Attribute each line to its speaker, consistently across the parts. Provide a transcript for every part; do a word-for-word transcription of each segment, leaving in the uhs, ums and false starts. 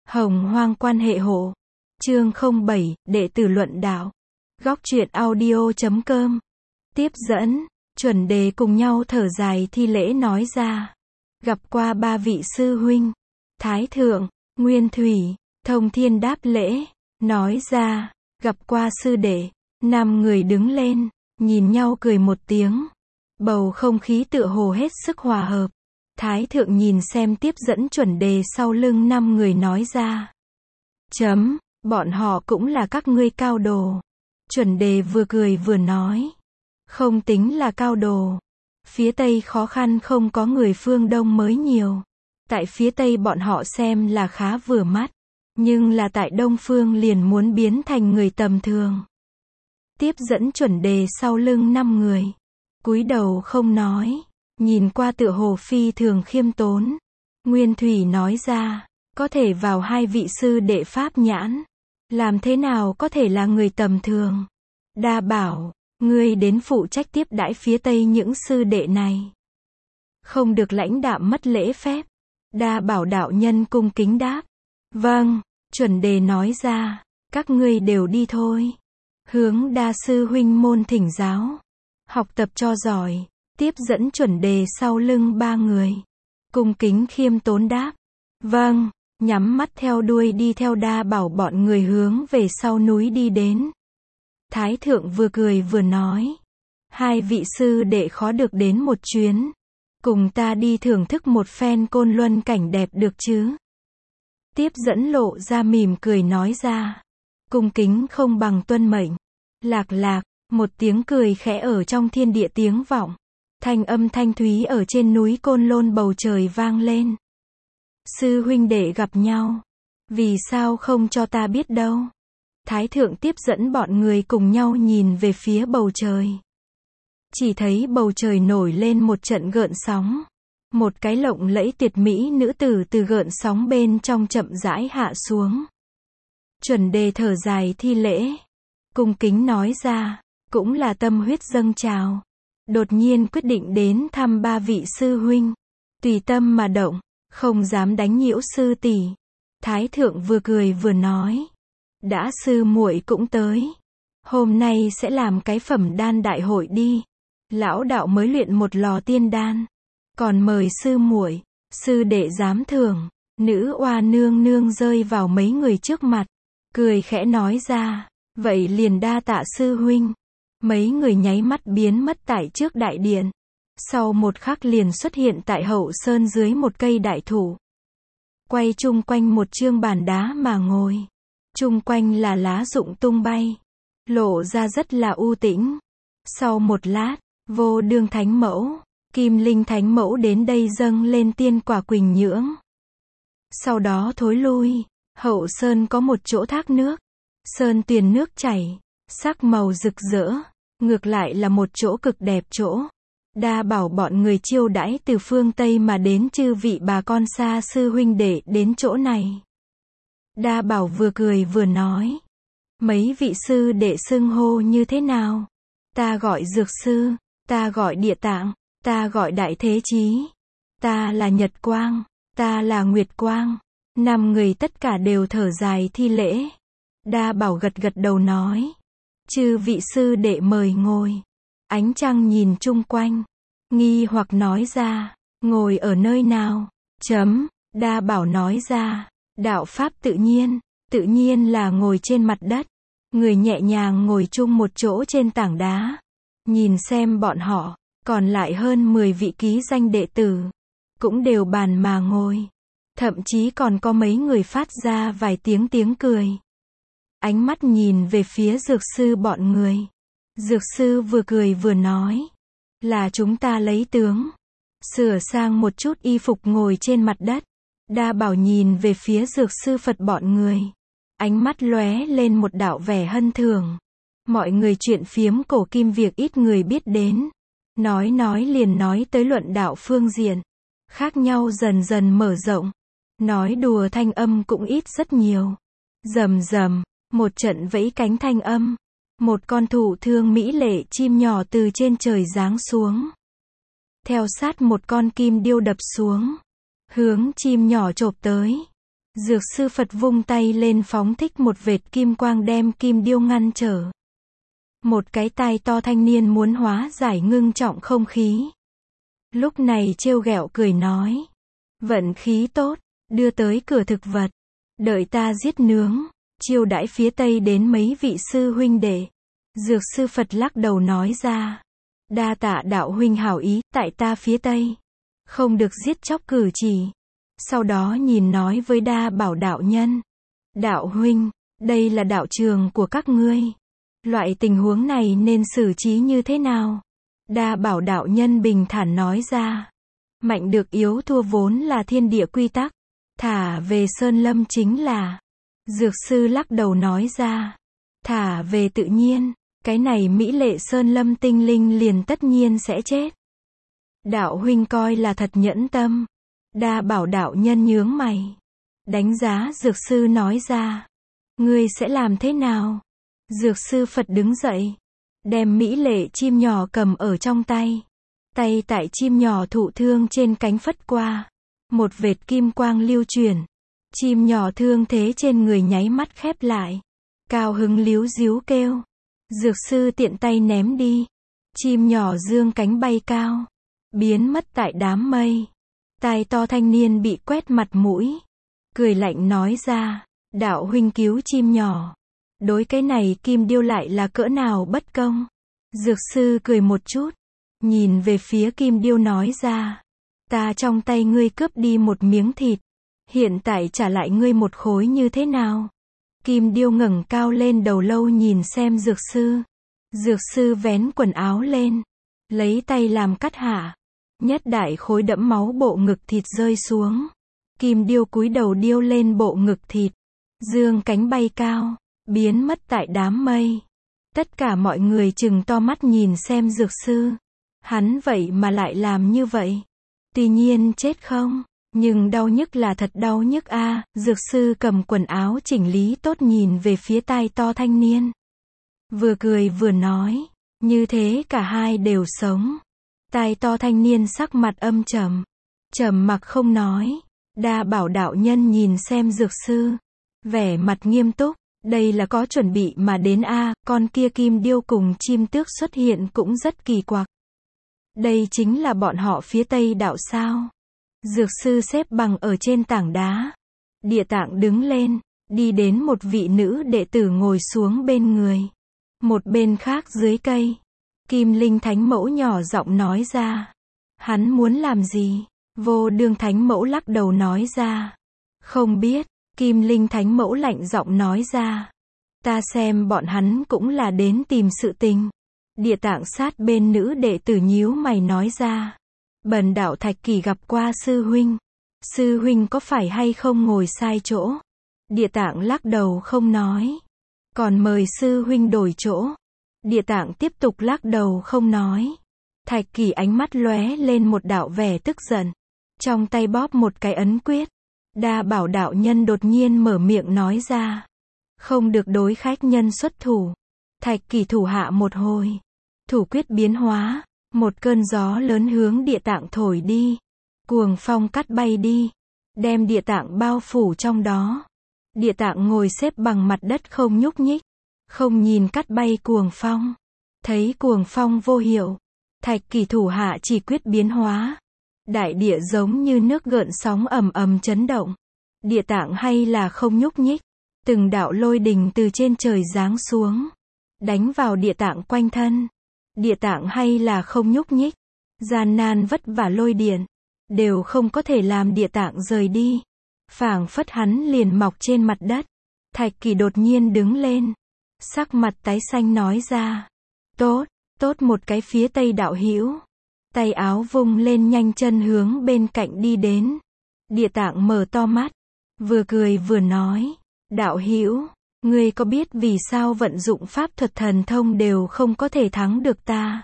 Speaker 1: Hồng hoang quan hệ hộ. Chương không bảy, đệ tử luận đạo. Góc truyện audio chấm com. Tiếp dẫn, chuẩn đề cùng nhau thở dài thi lễ nói ra. Gặp qua ba vị sư huynh. Thái thượng, Nguyên Thủy, Thông Thiên đáp lễ, nói ra, gặp qua sư đệ. Năm người đứng lên, nhìn nhau cười một tiếng. Bầu không khí tựa hồ hết sức hòa hợp. Thái thượng nhìn xem tiếp dẫn chuẩn đề sau lưng năm người nói ra. Chấm, bọn họ cũng là các ngươi cao đồ. Chuẩn đề vừa cười vừa nói. Không tính là cao đồ. Phía Tây khó khăn không có người phương Đông mới nhiều. Tại phía Tây bọn họ xem là khá vừa mắt. Nhưng là tại Đông phương liền muốn biến thành người tầm thường. Tiếp dẫn chuẩn đề sau lưng năm người. Cúi đầu không nói. Nhìn qua tựa hồ phi thường khiêm tốn. Nguyên Thủy nói ra. Có thể vào hai vị sư đệ pháp nhãn. Làm thế nào có thể là người tầm thường. Đa bảo, ngươi đến phụ trách tiếp đãi phía Tây những sư đệ này. Không được lãnh đạm mất lễ phép. Đa bảo đạo nhân cung kính đáp. Vâng, chuẩn đề nói ra. Các ngươi đều đi thôi. Hướng đa sư huynh môn thỉnh giáo. Học tập cho giỏi. Tiếp dẫn chuẩn đề sau lưng ba người. Cung kính khiêm tốn đáp. Vâng, nhắm mắt theo đuôi đi theo đa bảo bọn người hướng về sau núi đi đến. Thái thượng vừa cười vừa nói. Hai vị sư đệ khó được đến một chuyến. Cùng ta đi thưởng thức một phen côn luân cảnh đẹp được chứ. Tiếp dẫn lộ ra mỉm cười nói ra. Cung kính không bằng tuân mệnh. Lạc lạc, một tiếng cười khẽ ở trong thiên địa tiếng vọng. Thanh âm thanh thúy ở trên núi Côn Lôn bầu trời vang lên. Sư huynh đệ gặp nhau. Vì sao không cho ta biết đâu. Thái thượng tiếp dẫn bọn người cùng nhau nhìn về phía bầu trời. Chỉ thấy bầu trời nổi lên một trận gợn sóng. Một cái lộng lẫy tuyệt mỹ nữ tử từ gợn sóng bên trong chậm rãi hạ xuống. Chuẩn đề thở dài thi lễ. Cung kính nói ra. Cũng là tâm huyết dâng trào. Đột nhiên quyết định đến thăm ba vị sư huynh. Tùy tâm mà động. Không dám đánh nhiễu sư tỷ. Thái thượng vừa cười vừa nói. Đã sư muội cũng tới. Hôm nay sẽ làm cái phẩm đan đại hội đi. Lão đạo mới luyện một lò tiên đan. Còn mời sư muội, sư đệ dám thưởng. Nữ oa nương nương rơi vào mấy người trước mặt. Cười khẽ nói ra. Vậy liền đa tạ sư huynh. Mấy người nháy mắt biến mất tại trước đại điện. Sau một khắc liền xuất hiện tại hậu sơn dưới một cây đại thụ. Quay chung quanh một chương bàn đá mà ngồi. Chung quanh là lá rụng tung bay. Lộ ra rất là u tĩnh. Sau một lát, vô đương thánh mẫu, kim linh thánh mẫu đến đây dâng lên tiên quả quỳnh nhưỡng. Sau đó thối lui, hậu sơn có một chỗ thác nước. Sơn tuyền nước chảy, sắc màu rực rỡ. Ngược lại là một chỗ cực đẹp chỗ. Đa bảo bọn người chiêu đãi từ phương Tây mà đến chư vị bà con xa sư huynh đệ đến chỗ này. Đa bảo vừa cười vừa nói. Mấy vị sư đệ xưng hô như thế nào? Ta gọi dược sư, ta gọi địa tạng, ta gọi đại thế chí, ta là nhật quang, ta là nguyệt quang. Năm người tất cả đều thở dài thi lễ. Đa bảo gật gật đầu nói. Chư vị sư đệ mời ngồi. Ánh trăng nhìn chung quanh. Nghi hoặc nói ra. Ngồi ở nơi nào? Chấm. Đa bảo nói ra. Đạo pháp tự nhiên. Tự nhiên là ngồi trên mặt đất. Người nhẹ nhàng ngồi chung một chỗ trên tảng đá. Nhìn xem bọn họ. Còn lại hơn mười vị ký danh đệ tử. Cũng đều bàn mà ngồi. Thậm chí còn có mấy người phát ra vài tiếng tiếng cười. Ánh mắt nhìn về phía dược sư bọn người. Dược sư vừa cười vừa nói. Là chúng ta lấy tướng. Sửa sang một chút y phục ngồi trên mặt đất. Đa bảo nhìn về phía dược sư Phật bọn người. Ánh mắt lóe lên một đạo vẻ hân thường. Mọi người chuyện phiếm cổ kim việc ít người biết đến. Nói nói liền nói tới luận đạo phương diện. Khác nhau dần dần mở rộng. Nói đùa thanh âm cũng ít rất nhiều. Rầm rầm. Một trận vẫy cánh thanh âm. Một con thụ thương mỹ lệ chim nhỏ từ trên trời giáng xuống. Theo sát một con kim điêu đập xuống. Hướng chim nhỏ chộp tới. Dược sư Phật vung tay lên phóng thích một vệt kim quang đem kim điêu ngăn trở. Một cái tai to thanh niên muốn hóa giải ngưng trọng không khí. Lúc này trêu ghẹo cười nói. Vận khí tốt, đưa tới cửa thực vật. Đợi ta giết nướng, chiêu đãi phía tây đến mấy vị sư huynh đệ. Dược sư Phật lắc đầu nói ra. Đa tạ đạo huynh hảo ý, tại ta phía tây. Không được giết chóc cử chỉ. Sau đó nhìn nói với Đa Bảo đạo nhân. Đạo huynh, đây là đạo trường của các ngươi. Loại tình huống này nên xử trí như thế nào? Đa Bảo đạo nhân bình thản nói ra. Mạnh được yếu thua vốn là thiên địa quy tắc. Thả về Sơn Lâm chính là. Dược sư lắc đầu nói ra. Thả về tự nhiên. Cái này mỹ lệ Sơn Lâm tinh linh liền tất nhiên sẽ chết. Đạo huynh coi là thật nhẫn tâm. Đa Bảo đạo nhân nhướng mày. Đánh giá dược sư nói ra. Ngươi sẽ làm thế nào? Dược sư Phật đứng dậy. Đem mỹ lệ chim nhỏ cầm ở trong tay. Tay tại chim nhỏ thụ thương trên cánh phất qua. Một vệt kim quang lưu chuyển. Chim nhỏ thương thế trên người nháy mắt khép lại. Cao hứng líu díu kêu. Dược sư tiện tay ném đi. Chim nhỏ dương cánh bay cao. Biến mất tại đám mây. Tai to thanh niên bị quét mặt mũi. Cười lạnh nói ra. Đạo huynh cứu chim nhỏ. Đối cái này kim điêu lại là cỡ nào bất công. Dược sư cười một chút. Nhìn về phía kim điêu nói ra. Ta trong tay ngươi cướp đi một miếng thịt. Hiện tại trả lại ngươi một khối như thế nào? Kim điêu ngẩng cao lên đầu lâu nhìn xem dược sư. Dược sư vén quần áo lên. Lấy tay làm cắt hạ. Nhất đại khối đẫm máu bộ ngực thịt rơi xuống. Kim điêu cúi đầu điêu lên bộ ngực thịt. Dương cánh bay cao. Biến mất tại đám mây. Tất cả mọi người chừng to mắt nhìn xem dược sư. Hắn vậy mà lại làm như vậy. Tuy nhiên chết không. Nhưng đau nhức là thật đau nhức a. À. Dược sư cầm quần áo chỉnh lý tốt nhìn về phía tai to thanh niên. Vừa cười vừa nói. Như thế cả hai đều sống. Tai to thanh niên sắc mặt âm trầm. Trầm mặc không nói. Đa Bảo đạo nhân nhìn xem dược sư. Vẻ mặt nghiêm túc. Đây là có chuẩn bị mà đến a. À, con kia kim điêu cùng chim tước xuất hiện cũng rất kỳ quặc. Đây chính là bọn họ phía Tây đạo sao? Dược sư xếp bằng ở trên tảng đá. Địa Tạng đứng lên, đi đến một vị nữ đệ tử ngồi xuống bên người. Một bên khác dưới cây, Kim Linh Thánh Mẫu nhỏ giọng nói ra. Hắn muốn làm gì? Vô Đương Thánh Mẫu lắc đầu nói ra. Không biết. Kim Linh Thánh Mẫu lạnh giọng nói ra. Ta xem bọn hắn cũng là đến tìm sự tình. Địa Tạng sát bên nữ đệ tử nhíu mày nói ra. Bần đạo Thạch Kỳ gặp qua sư huynh. Sư huynh có phải hay không ngồi sai chỗ? Địa Tạng lắc đầu không nói. Còn mời sư huynh đổi chỗ. Địa Tạng tiếp tục lắc đầu không nói. Thạch Kỳ ánh mắt lóe lên một đạo vẻ tức giận. Trong tay bóp một cái ấn quyết. Đa Bảo đạo nhân đột nhiên mở miệng nói ra. Không được đối khách nhân xuất thủ. Thạch Kỳ thủ hạ một hồi. Thủ quyết biến hóa. Một cơn gió lớn hướng Địa Tạng thổi đi. Cuồng phong cắt bay đi. Đem Địa Tạng bao phủ trong đó. Địa Tạng ngồi xếp bằng mặt đất không nhúc nhích. Không nhìn cắt bay cuồng phong. Thấy cuồng phong vô hiệu. Thạch Kỳ thủ hạ chỉ quyết biến hóa. Đại địa giống như nước gợn sóng ầm ầm chấn động. Địa Tạng hay là không nhúc nhích. Từng đạo lôi đình từ trên trời giáng xuống. Đánh vào Địa Tạng quanh thân. Địa Tạng hay là không nhúc nhích. Gian nan vất vả lôi điện. Đều không có thể làm Địa Tạng rời đi. Phảng phất hắn liền mọc trên mặt đất. Thạch Kỳ đột nhiên đứng lên. Sắc mặt tái xanh nói ra. Tốt, tốt một cái phía Tây đạo hữu. Tay áo vung lên nhanh chân hướng bên cạnh đi đến. Địa Tạng mở to mắt. Vừa cười vừa nói. Đạo hữu, ngươi có biết vì sao vận dụng pháp thuật thần thông đều không có thể thắng được ta?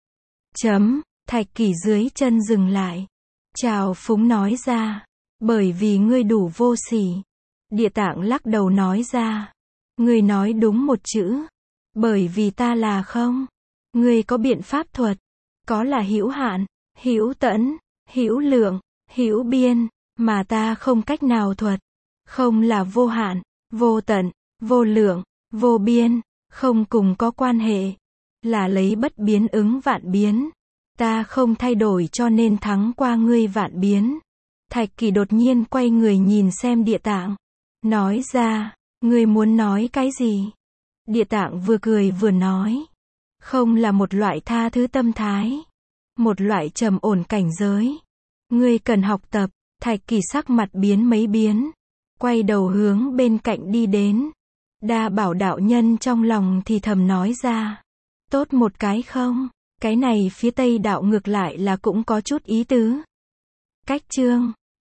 Speaker 1: Chấm, Thạch Kỳ dưới chân dừng lại. Chào phúng nói ra. Bởi vì ngươi đủ vô sỉ. Địa Tạng lắc đầu nói ra. Ngươi nói đúng một chữ. Bởi vì ta là không. Ngươi có biện pháp thuật. Có là hữu hạn, hữu tẫn, hữu lượng, hữu biên. Mà ta không cách nào thuật. Không là vô hạn, vô tận, vô lượng, vô biên, không cùng có quan hệ. Là lấy bất biến ứng vạn biến. Ta không thay đổi cho nên thắng qua ngươi vạn biến. Thạch Kỳ đột nhiên quay người nhìn xem Địa Tạng. Nói ra, ngươi muốn nói cái gì? Địa Tạng vừa cười vừa nói. Không là một loại tha thứ tâm thái. Một loại trầm ổn cảnh giới. Ngươi cần học tập. Thạch Kỳ sắc mặt biến mấy biến. Quay đầu hướng bên cạnh đi đến. Đa Bảo đạo nhân trong lòng thì thầm nói ra. Tốt một cái không? Cái này phía Tây đạo ngược lại là cũng có chút ý tứ. Cách chương